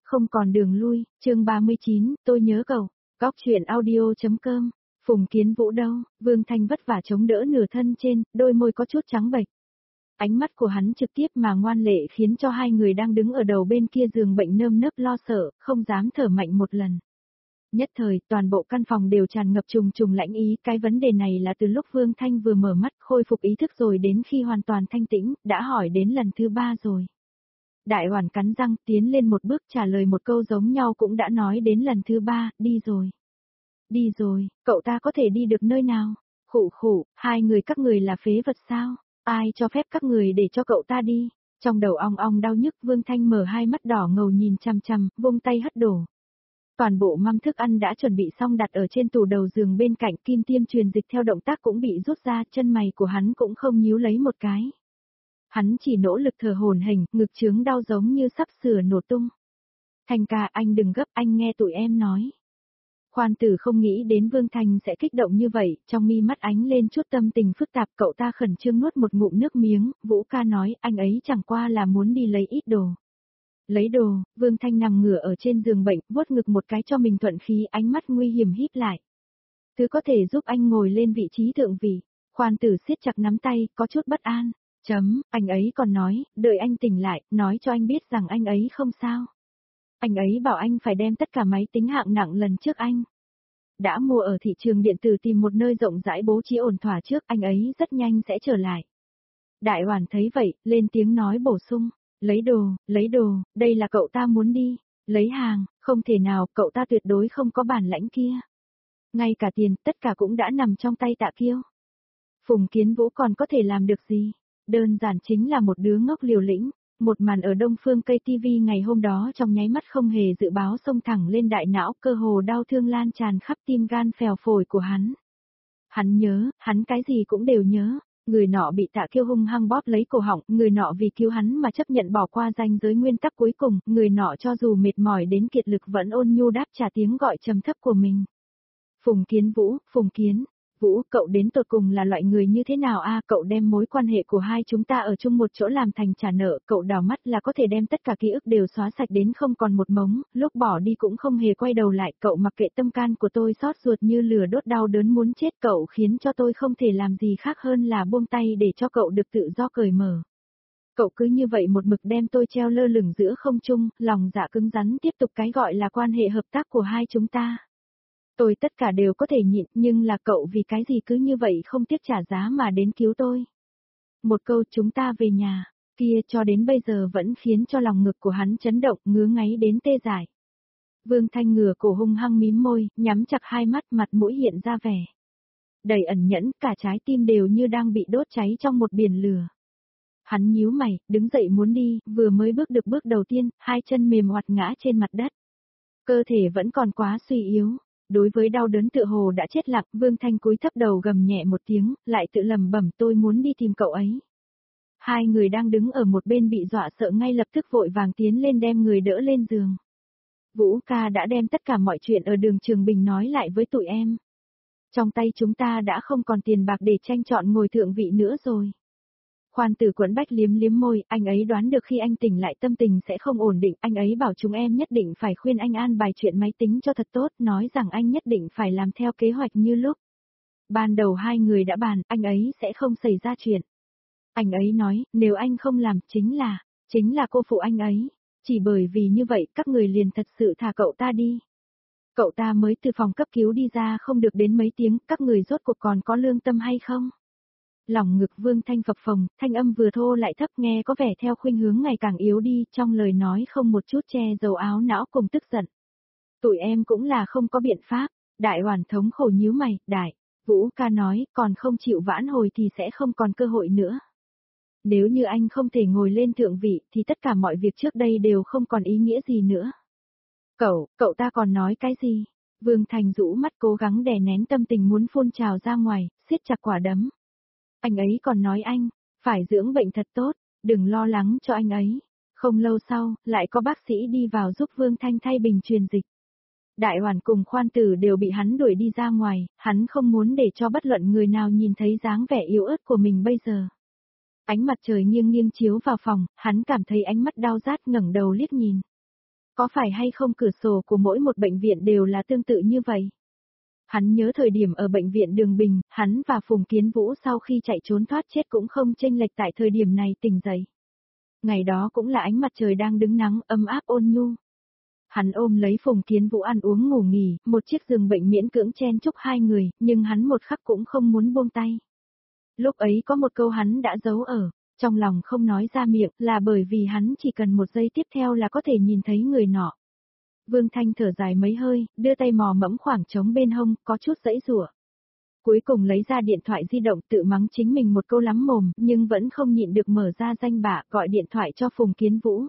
không còn đường lui, chương 39, tôi nhớ cậu, góc chuyện audio.com, Phùng Kiến Vũ đâu, Vương Thanh vất vả chống đỡ nửa thân trên, đôi môi có chút trắng bệch. Ánh mắt của hắn trực tiếp mà ngoan lệ khiến cho hai người đang đứng ở đầu bên kia giường bệnh nơm nớp lo sợ, không dám thở mạnh một lần. Nhất thời, toàn bộ căn phòng đều tràn ngập trùng trùng lãnh ý, cái vấn đề này là từ lúc Vương Thanh vừa mở mắt khôi phục ý thức rồi đến khi hoàn toàn thanh tĩnh, đã hỏi đến lần thứ 3 rồi. Đại Hoàn cắn răng tiến lên một bước trả lời một câu giống nhau cũng đã nói đến lần thứ 3, đi rồi. Đi rồi, cậu ta có thể đi được nơi nào? Khụ khụ, hai người các người là phế vật sao? Ai cho phép các người để cho cậu ta đi? Trong đầu ong ong đau nhức Vương Thanh mở hai mắt đỏ ngầu nhìn chằm chằm, vung tay hất đổ. Toàn bộ mâm thức ăn đã chuẩn bị xong đặt ở trên tủ đầu giường bên cạnh, kim tiêm truyền dịch theo động tác cũng bị rút ra, chân mày của hắn cũng không nhíu lấy một cái. Hắn chỉ nỗ lực thở hổn hển, ngực chướng đau giống như sắp sửa nổ tung. Thanh ca, anh đừng gấp, anh nghe tụi em nói. Khoan Tử không nghĩ đến Vương Thanh sẽ kích động như vậy, trong mi mắt ánh lên chút tâm tình phức tạp, cậu ta khẩn trương nuốt một ngụm nước miếng, Vũ ca nói, anh ấy chẳng qua là muốn đi lấy ít đồ. Lấy đồ, Vương Thanh nằm ngửa ở trên giường bệnh, vuốt ngực một cái cho mình thuận khí, ánh mắt nguy hiểm híp lại. Thứ có thể giúp anh ngồi lên vị trí thượng vị. Khoan Tử siết chặt nắm tay, có chút bất an. Anh ấy còn nói, đợi anh tỉnh lại, nói cho anh biết rằng anh ấy không sao. Anh ấy bảo anh phải đem tất cả máy tính hạng nặng lần trước anh đã mua ở thị trường điện tử tìm một nơi rộng rãi bố trí ổn thỏa trước, anh ấy rất nhanh sẽ trở lại. Đại Hoàn thấy vậy, lên tiếng nói bổ sung, lấy đồ, đây là cậu ta muốn đi, lấy hàng, không thể nào, cậu ta tuyệt đối không có bản lãnh kia. Ngay cả tiền, tất cả cũng đã nằm trong tay Tạ Kiêu. Phùng Kiến Vũ còn có thể làm được gì? Đơn giản chính là một đứa ngốc liều lĩnh. Một màn ở Đông Phương Cây TV ngày hôm đó trong nháy mắt không hề dự báo xông thẳng lên đại não, cơ hồ đau thương lan tràn khắp tim gan phèo phổi của hắn. Hắn nhớ, hắn cái gì cũng đều nhớ. Người nọ bị Tạ Kiêu hung hăng bóp lấy cổ họng, người nọ vì cứu hắn mà chấp nhận bỏ qua ranh giới nguyên tắc cuối cùng, người nọ cho dù mệt mỏi đến kiệt lực vẫn ôn nhu đáp trả tiếng gọi trầm thấp của mình. Phùng Kiến Vũ, Phùng Kiến Vũ, cậu đến tột cùng là loại người như thế nào a? Cậu đem mối quan hệ của hai chúng ta ở chung một chỗ làm thành trả nợ, cậu đào mắt là có thể đem tất cả ký ức đều xóa sạch đến không còn một mống, lúc bỏ đi cũng không hề quay đầu lại, cậu mặc kệ tâm can của tôi xót ruột như lửa đốt đau đớn muốn chết, cậu khiến cho tôi không thể làm gì khác hơn là buông tay để cho cậu được tự do cởi mở. Cậu cứ như vậy một mực đem tôi treo lơ lửng giữa không trung, lòng dạ cứng rắn tiếp tục cái gọi là quan hệ hợp tác của hai chúng ta. Tôi tất cả đều có thể nhịn, nhưng là cậu vì cái gì cứ như vậy không tiếc trả giá mà đến cứu tôi. Một câu chúng ta về nhà, kia cho đến bây giờ vẫn khiến cho lòng ngực của hắn chấn động, ngứa ngáy đến tê dại. Vương Thanh ngửa cổ hung hăng mím môi, nhắm chặt hai mắt, mặt mũi hiện ra vẻ đầy ẩn nhẫn, cả trái tim đều như đang bị đốt cháy trong một biển lửa. Hắn nhíu mày, đứng dậy muốn đi, vừa mới bước được bước đầu tiên, hai chân mềm oặt ngã trên mặt đất. Cơ thể vẫn còn quá suy yếu. Đối với đau đớn tựa hồ đã chết lặng, Vương Thanh cúi thấp đầu gầm nhẹ một tiếng, lại tự lẩm bẩm tôi muốn đi tìm cậu ấy. Hai người đang đứng ở một bên bị dọa sợ ngay lập tức vội vàng tiến lên đem người đỡ lên giường. Vũ ca đã đem tất cả mọi chuyện ở đường Trường Bình nói lại với tụi em. Trong tay chúng ta đã không còn tiền bạc để tranh chọn ngồi thượng vị nữa rồi. Khoan Tử Quẫn bách liếm liếm môi, anh ấy đoán được khi anh tỉnh lại tâm tình sẽ không ổn định, anh ấy bảo chúng em nhất định phải khuyên anh an bài chuyện máy tính cho thật tốt, nói rằng anh nhất định phải làm theo kế hoạch như lúc ban đầu hai người đã bàn, anh ấy sẽ không xảy ra chuyện. Anh ấy nói, nếu anh không làm, chính là cô phụ anh ấy, chỉ bởi vì như vậy các người liền thật sự thả cậu ta đi. Cậu ta mới từ phòng cấp cứu đi ra không được đến mấy tiếng, các người rốt cuộc còn có lương tâm hay không? Lòng ngực Vương Thanh phập phồng, thanh âm vừa thô lại thấp nghe có vẻ theo khuynh hướng ngày càng yếu đi, trong lời nói không một chút che giấu áo não cùng tức giận. Tụi em cũng là không có biện pháp, Đại Hoàn thống khổ nhíu mày, Vũ ca nói, còn không chịu vãn hồi thì sẽ không còn cơ hội nữa. Nếu như anh không thể ngồi lên thượng vị thì tất cả mọi việc trước đây đều không còn ý nghĩa gì nữa. Cậu ta còn nói cái gì? Vương Thanh rũ mắt cố gắng đè nén tâm tình muốn phun trào ra ngoài, siết chặt quả đấm. Anh ấy còn nói anh, phải dưỡng bệnh thật tốt, đừng lo lắng cho anh ấy. Không lâu sau, lại có bác sĩ đi vào giúp Vương Thanh thay bình truyền dịch. Đại Hoàn cùng Khoan Tử đều bị hắn đuổi đi ra ngoài, hắn không muốn để cho bất luận người nào nhìn thấy dáng vẻ yếu ớt của mình bây giờ. Ánh mặt trời nghiêng nghiêng chiếu vào phòng, hắn cảm thấy ánh mắt đau rát ngẩng đầu liếc nhìn. Có phải hay không cửa sổ của mỗi một bệnh viện đều là tương tự như vậy? Hắn nhớ thời điểm ở bệnh viện Đường Bình, hắn và Phùng Kiến Vũ sau khi chạy trốn thoát chết cũng không chênh lệch tại thời điểm này tỉnh dậy. Ngày đó cũng là ánh mặt trời đang đứng nắng ấm áp ôn nhu. Hắn ôm lấy Phùng Kiến Vũ ăn uống ngủ nghỉ, một chiếc giường bệnh miễn cưỡng chen chúc hai người, nhưng hắn một khắc cũng không muốn buông tay. Lúc ấy có một câu hắn đã giấu ở, trong lòng không nói ra miệng là bởi vì hắn chỉ cần một giây tiếp theo là có thể nhìn thấy người nọ. Vương Thanh thở dài mấy hơi, đưa tay mò mẫm khoảng trống bên hông, có chút giãy giụa. Cuối cùng lấy ra điện thoại di động tự mắng chính mình một câu lắm mồm, nhưng vẫn không nhịn được mở ra danh bạ gọi điện thoại cho Phùng Kiến Vũ.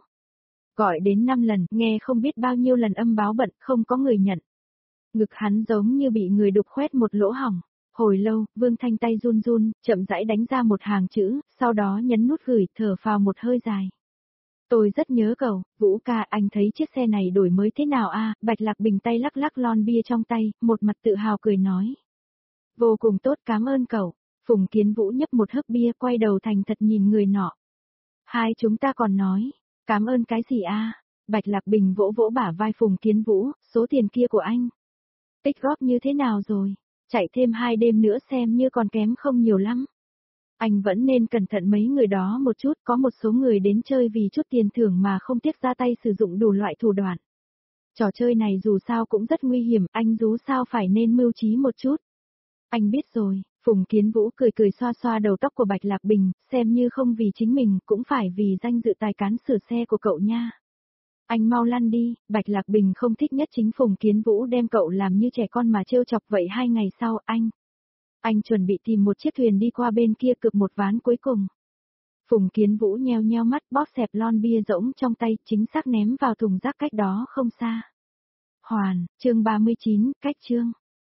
Gọi đến 5 lần, nghe không biết bao nhiêu lần âm báo bận, không có người nhận. Ngực hắn giống như bị người đục khoét một lỗ hổng. Hồi lâu, Vương Thanh tay run run, chậm rãi đánh ra một hàng chữ, sau đó nhấn nút gửi, thở phào một hơi dài. Tôi rất nhớ cậu, Vũ ca, anh thấy chiếc xe này đổi mới thế nào a? Bạch Lạc Bình tay lắc lắc lon bia trong tay, một mặt tự hào cười nói. Vô cùng tốt, cảm ơn cậu. Phùng Kiến Vũ nhấp một hớp bia, quay đầu thành thật nhìn người nọ. Hai chúng ta còn nói, cảm ơn cái gì a? Bạch Lạc Bình vỗ vỗ bả vai Phùng Kiến Vũ, số tiền kia của anh. Tích góp như thế nào rồi? Chạy thêm 2 đêm nữa xem như còn kém không nhiều lắm. Anh vẫn nên cẩn thận mấy người đó một chút, có một số người đến chơi vì chút tiền thưởng mà không tiếc ra tay sử dụng đủ loại thủ đoạn. Trò chơi này dù sao cũng rất nguy hiểm, anh dù sao phải nên mưu trí một chút. Anh biết rồi, Phùng Kiến Vũ cười cười xoa xoa đầu tóc của Bạch Lạc Bình, xem như không vì chính mình, cũng phải vì danh dự tài cán sửa xe của cậu nha. Anh mau lăn đi, Bạch Lạc Bình không thích nhất chính Phùng Kiến Vũ đem cậu làm như trẻ con mà trêu chọc vậy. 2 ngày sau, anh chuẩn bị tìm một chiếc thuyền đi qua bên kia cược một ván cuối cùng. Phùng Kiến Vũ nheo nheo mắt bóp xẹp lon bia rỗng trong tay, chính xác ném vào thùng rác cách đó không xa. Hoàn, chương 39, cách chương.